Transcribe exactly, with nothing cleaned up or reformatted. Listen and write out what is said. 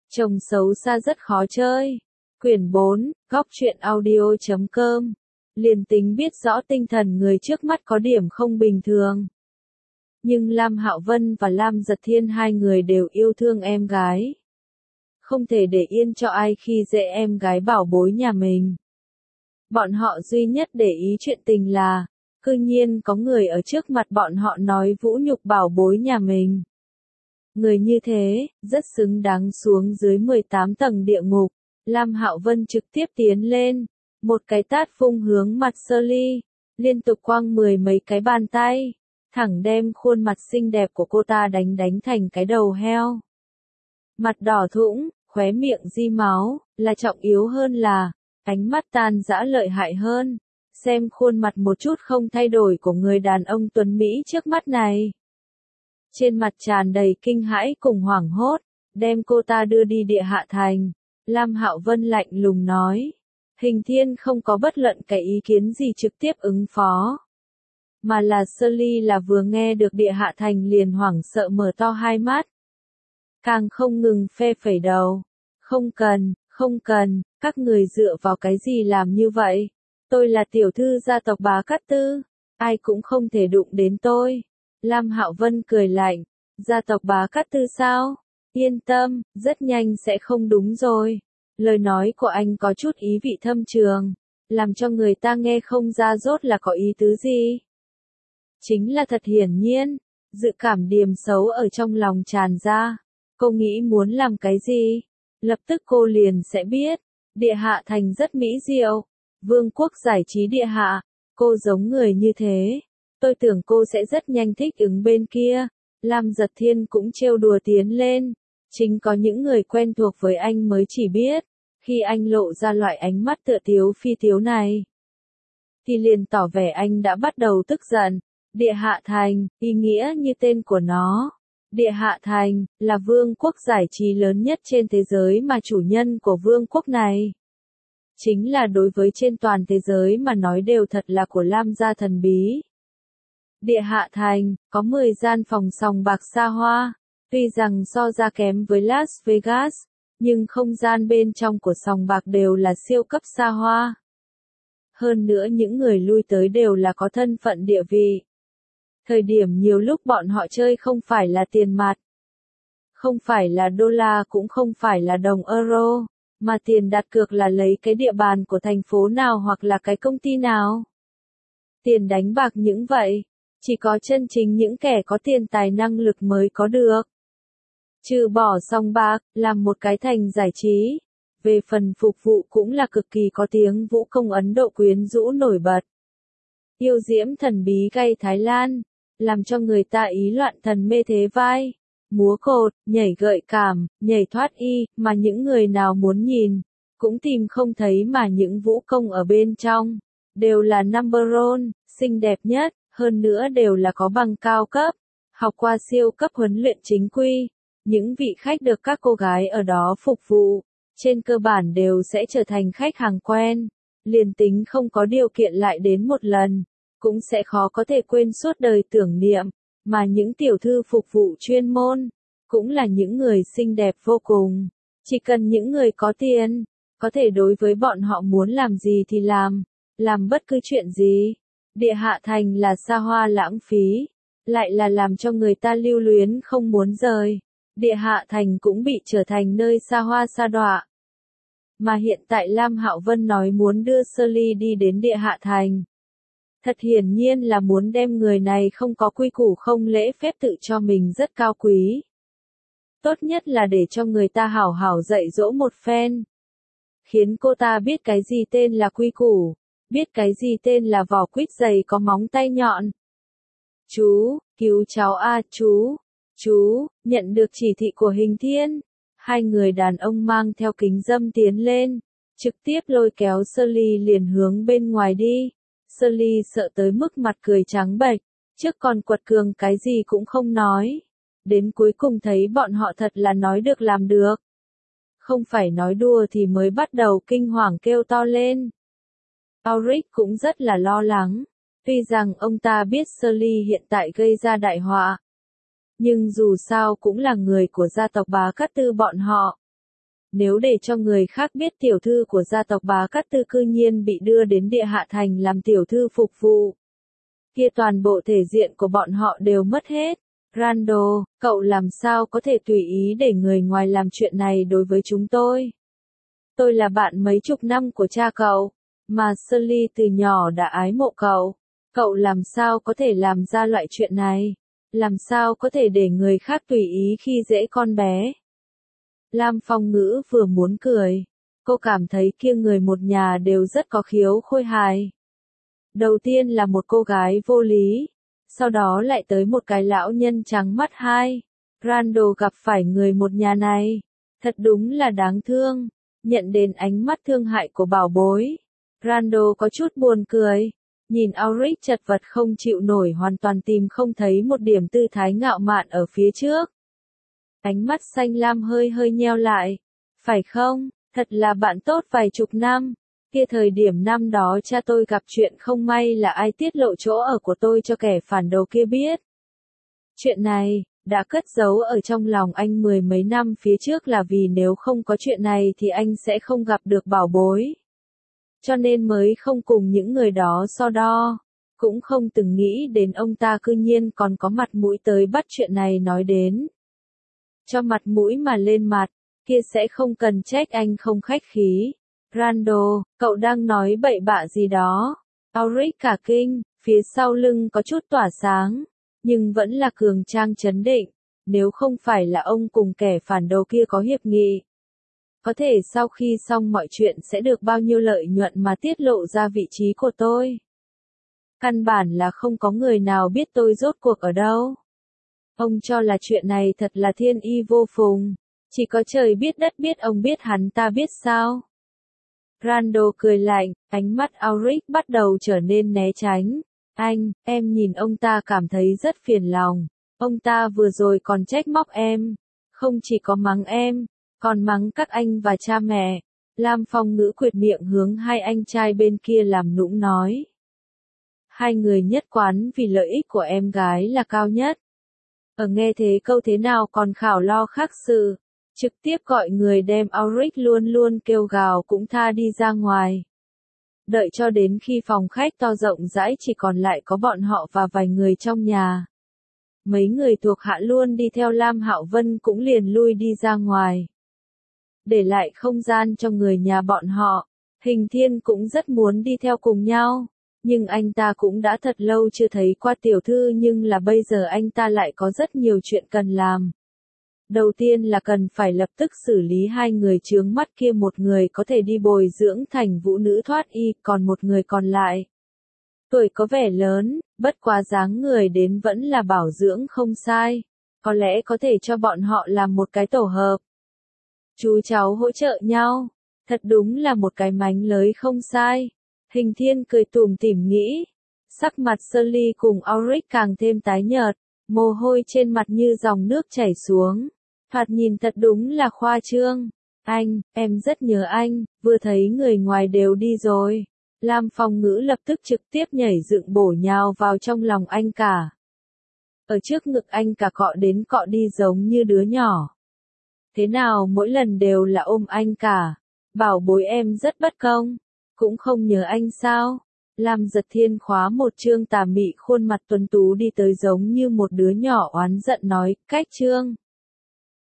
Chồng xấu xa rất khó chơi. Quyển bốn, góc truyện audio chấm com. Liền tính biết rõ tinh thần người trước mắt có điểm không bình thường. Nhưng Lam Hạo Vân và Lam Giật Thiên hai người đều yêu thương em gái. Không thể để yên cho ai khi dễ em gái bảo bối nhà mình. Bọn họ duy nhất để ý chuyện tình là, cư nhiên có người ở trước mặt bọn họ nói vũ nhục bảo bối nhà mình. Người như thế, rất xứng đáng xuống dưới mười tám tầng địa ngục. Lam Hạo Vân trực tiếp tiến lên, một cái tát vung hướng mặt Shirley, liên tục quăng mười mấy cái bàn tay, thẳng đem khuôn mặt xinh đẹp của cô ta đánh đánh thành cái đầu heo. Mặt đỏ thũng, khóe miệng di máu, là trọng yếu hơn là, ánh mắt tan dã lợi hại hơn, xem khuôn mặt một chút không thay đổi của người đàn ông tuấn Mỹ trước mắt này. Trên mặt tràn đầy kinh hãi cùng hoảng hốt, đem cô ta đưa đi địa hạ thành. Lam Hạo Vân lạnh lùng nói. Hình Thiên không có bất luận cái ý kiến gì trực tiếp ứng phó. Mà là Shirley là vừa nghe được địa hạ thành liền hoảng sợ mở to hai mắt. Càng không ngừng phe phẩy đầu. Không cần, không cần, các người dựa vào cái gì làm như vậy? Tôi là tiểu thư gia tộc Bá Cát Tư, ai cũng không thể đụng đến tôi. Lam Hạo Vân cười lạnh, gia tộc Bá Cát Tư sao? Yên tâm, rất nhanh sẽ không đúng rồi. Lời nói của anh có chút ý vị thâm trường, làm cho người ta nghe không ra rốt là có ý tứ gì. Chính là thật hiển nhiên, dự cảm điềm xấu ở trong lòng tràn ra. Cô nghĩ muốn làm cái gì? Lập tức cô liền sẽ biết. Địa hạ thành rất mỹ diệu. Vương quốc giải trí địa hạ. Cô giống người như thế. Tôi tưởng cô sẽ rất nhanh thích ứng bên kia. Lam Giật Thiên cũng trêu đùa tiến lên. Chính có những người quen thuộc với anh mới chỉ biết. Khi anh lộ ra loại ánh mắt tựa tiếu phi tiếu này, thì liền tỏ vẻ anh đã bắt đầu tức giận. Địa hạ thành, ý nghĩa như tên của nó. Địa hạ thành, là vương quốc giải trí lớn nhất trên thế giới mà chủ nhân của vương quốc này. Chính là đối với trên toàn thế giới mà nói đều thật là của Lam gia thần bí. Địa hạ thành, có mười gian phòng sòng bạc xa hoa. Tuy rằng so ra kém với Las Vegas, nhưng không gian bên trong của sòng bạc đều là siêu cấp xa hoa. Hơn nữa những người lui tới đều là có thân phận địa vị. Thời điểm nhiều lúc bọn họ chơi không phải là tiền mặt, không phải là đô la cũng không phải là đồng euro, mà tiền đặt cược là lấy cái địa bàn của thành phố nào hoặc là cái công ty nào. Tiền đánh bạc những vậy, chỉ có chân chính những kẻ có tiền tài năng lực mới có được. Trừ bỏ sòng bạc, làm một cái thành giải trí. Về phần phục vụ cũng là cực kỳ có tiếng vũ công Ấn Độ quyến rũ nổi bật. Yêu diễm thần bí gay Thái Lan, làm cho người ta ý loạn thần mê thế vai. Múa cột, nhảy gợi cảm, nhảy thoát y, mà những người nào muốn nhìn, cũng tìm không thấy mà những vũ công ở bên trong. Đều là number one, xinh đẹp nhất, hơn nữa đều là có bằng cao cấp, học qua siêu cấp huấn luyện chính quy. Những vị khách được các cô gái ở đó phục vụ, trên cơ bản đều sẽ trở thành khách hàng quen. Liền tính không có điều kiện lại đến một lần, cũng sẽ khó có thể quên suốt đời tưởng niệm. Mà những tiểu thư phục vụ chuyên môn, cũng là những người xinh đẹp vô cùng. Chỉ cần những người có tiền, có thể đối với bọn họ muốn làm gì thì làm, làm bất cứ chuyện gì. Địa hạ thành là xa hoa lãng phí, lại là làm cho người ta lưu luyến không muốn rời. Địa hạ thành cũng bị trở thành nơi xa hoa sa đọa. Mà hiện tại Lam Hạo Vân nói muốn đưa Shirley đi đến địa hạ thành. Thật hiển nhiên là muốn đem người này không có quy củ không lễ phép tự cho mình rất cao quý. Tốt nhất là để cho người ta hảo hảo dạy dỗ một phen. Khiến cô ta biết cái gì tên là quy củ, biết cái gì tên là vỏ quýt dày có móng tay nhọn. Chú, cứu cháu a chú. Chú, nhận được chỉ thị của Hình Thiên. Hai người đàn ông mang theo kính râm tiến lên, trực tiếp lôi kéo Shirley liền hướng bên ngoài đi. Shirley sợ tới mức mặt cười trắng bệch, trước còn quật cường cái gì cũng không nói. Đến cuối cùng thấy bọn họ thật là nói được làm được. Không phải nói đùa thì mới bắt đầu kinh hoàng kêu to lên. Auric cũng rất là lo lắng, tuy rằng ông ta biết Shirley hiện tại gây ra đại họa. Nhưng dù sao cũng là người của gia tộc Bá Cát Tư bọn họ. Nếu để cho người khác biết tiểu thư của gia tộc Bá Cát Tư cư nhiên bị đưa đến địa hạ thành làm tiểu thư phục vụ, kia toàn bộ thể diện của bọn họ đều mất hết. Randall, cậu làm sao có thể tùy ý để người ngoài làm chuyện này đối với chúng tôi? Tôi là bạn mấy chục năm của cha cậu, mà Shirley từ nhỏ đã ái mộ cậu. Cậu làm sao có thể làm ra loại chuyện này? Làm sao có thể để người khác tùy ý khi dễ con bé? Lam Phong Ngữ vừa muốn cười. Cô cảm thấy kia người một nhà đều rất có khiếu khôi hài. Đầu tiên là một cô gái vô lý, sau đó lại tới một cái lão nhân trắng mắt hai. Randall gặp phải người một nhà này, thật đúng là đáng thương. Nhận đến ánh mắt thương hại của bảo bối, Randall có chút buồn cười. Nhìn Auric chật vật không chịu nổi, hoàn toàn tìm không thấy một điểm tư thái ngạo mạn ở phía trước. Ánh mắt xanh lam hơi hơi nheo lại. Phải không, thật là bạn tốt vài chục năm. Kia thời điểm năm đó cha tôi gặp chuyện không may là ai tiết lộ chỗ ở của tôi cho kẻ phản đồ kia biết. Chuyện này đã cất giấu ở trong lòng anh mười mấy năm phía trước là vì nếu không có chuyện này thì anh sẽ không gặp được bảo bối. Cho nên mới không cùng những người đó so đo. Cũng không từng nghĩ đến ông ta cư nhiên còn có mặt mũi tới bắt chuyện này nói đến. Cho mặt mũi mà lên mặt, kia sẽ không cần trách anh không khách khí. Randall, cậu đang nói bậy bạ gì đó? Auric cả kinh, phía sau lưng có chút tỏa sáng, nhưng vẫn là cường trang trấn định. Nếu không phải là ông cùng kẻ phản đồ kia có hiệp nghị, có thể sau khi xong mọi chuyện sẽ được bao nhiêu lợi nhuận mà tiết lộ ra vị trí của tôi. Căn bản là không có người nào biết tôi rốt cuộc ở đâu. Ông cho là chuyện này thật là thiên y vô phùng. Chỉ có trời biết đất biết, ông biết hắn ta biết sao? Randall cười lạnh, ánh mắt Auric bắt đầu trở nên né tránh. Anh, em nhìn ông ta cảm thấy rất phiền lòng. Ông ta vừa rồi còn trách móc em. Không chỉ có mắng em, còn mắng các anh và cha mẹ. Lam Phong Ngữ quệt miệng hướng hai anh trai bên kia làm nũng nói. Hai người nhất quán vì lợi ích của em gái là cao nhất. Ở nghe thế câu thế nào còn khảo lo khác sự. Trực tiếp gọi người đem Auric luôn luôn kêu gào cũng tha đi ra ngoài. Đợi cho đến khi phòng khách to rộng rãi chỉ còn lại có bọn họ và vài người trong nhà. Mấy người thuộc hạ luôn đi theo Lam Hạo Vân cũng liền lui đi ra ngoài. Để lại không gian cho người nhà bọn họ, Hình Thiên cũng rất muốn đi theo cùng nhau. Nhưng anh ta cũng đã thật lâu chưa thấy qua tiểu thư, nhưng là bây giờ anh ta lại có rất nhiều chuyện cần làm. Đầu tiên là cần phải lập tức xử lý hai người chướng mắt kia, một người có thể đi bồi dưỡng thành vũ nữ thoát y, còn một người còn lại. Tuổi có vẻ lớn, bất quá dáng người đến vẫn là bảo dưỡng không sai. Có lẽ có thể cho bọn họ làm một cái tổ hợp. Chú cháu hỗ trợ nhau. Thật đúng là một cái mánh lới không sai. Hình Thiên cười tủm tỉm nghĩ. Sắc mặt Shirley cùng Auric càng thêm tái nhợt. Mồ hôi trên mặt như dòng nước chảy xuống. Thoạt nhìn thật đúng là khoa trương. Anh, em rất nhớ anh, vừa thấy người ngoài đều đi rồi. Lam Phong Ngữ lập tức trực tiếp nhảy dựng bổ nhào vào trong lòng anh cả. Ở trước ngực anh cả cọ đến cọ đi giống như đứa nhỏ. Thế nào mỗi lần đều là ôm anh cả. Bảo bối em rất bất công. Cũng không nhớ anh sao. Lam Giật Thiên khóa một trương tà mị khuôn mặt tuấn tú đi tới giống như một đứa nhỏ oán giận nói, cách trương.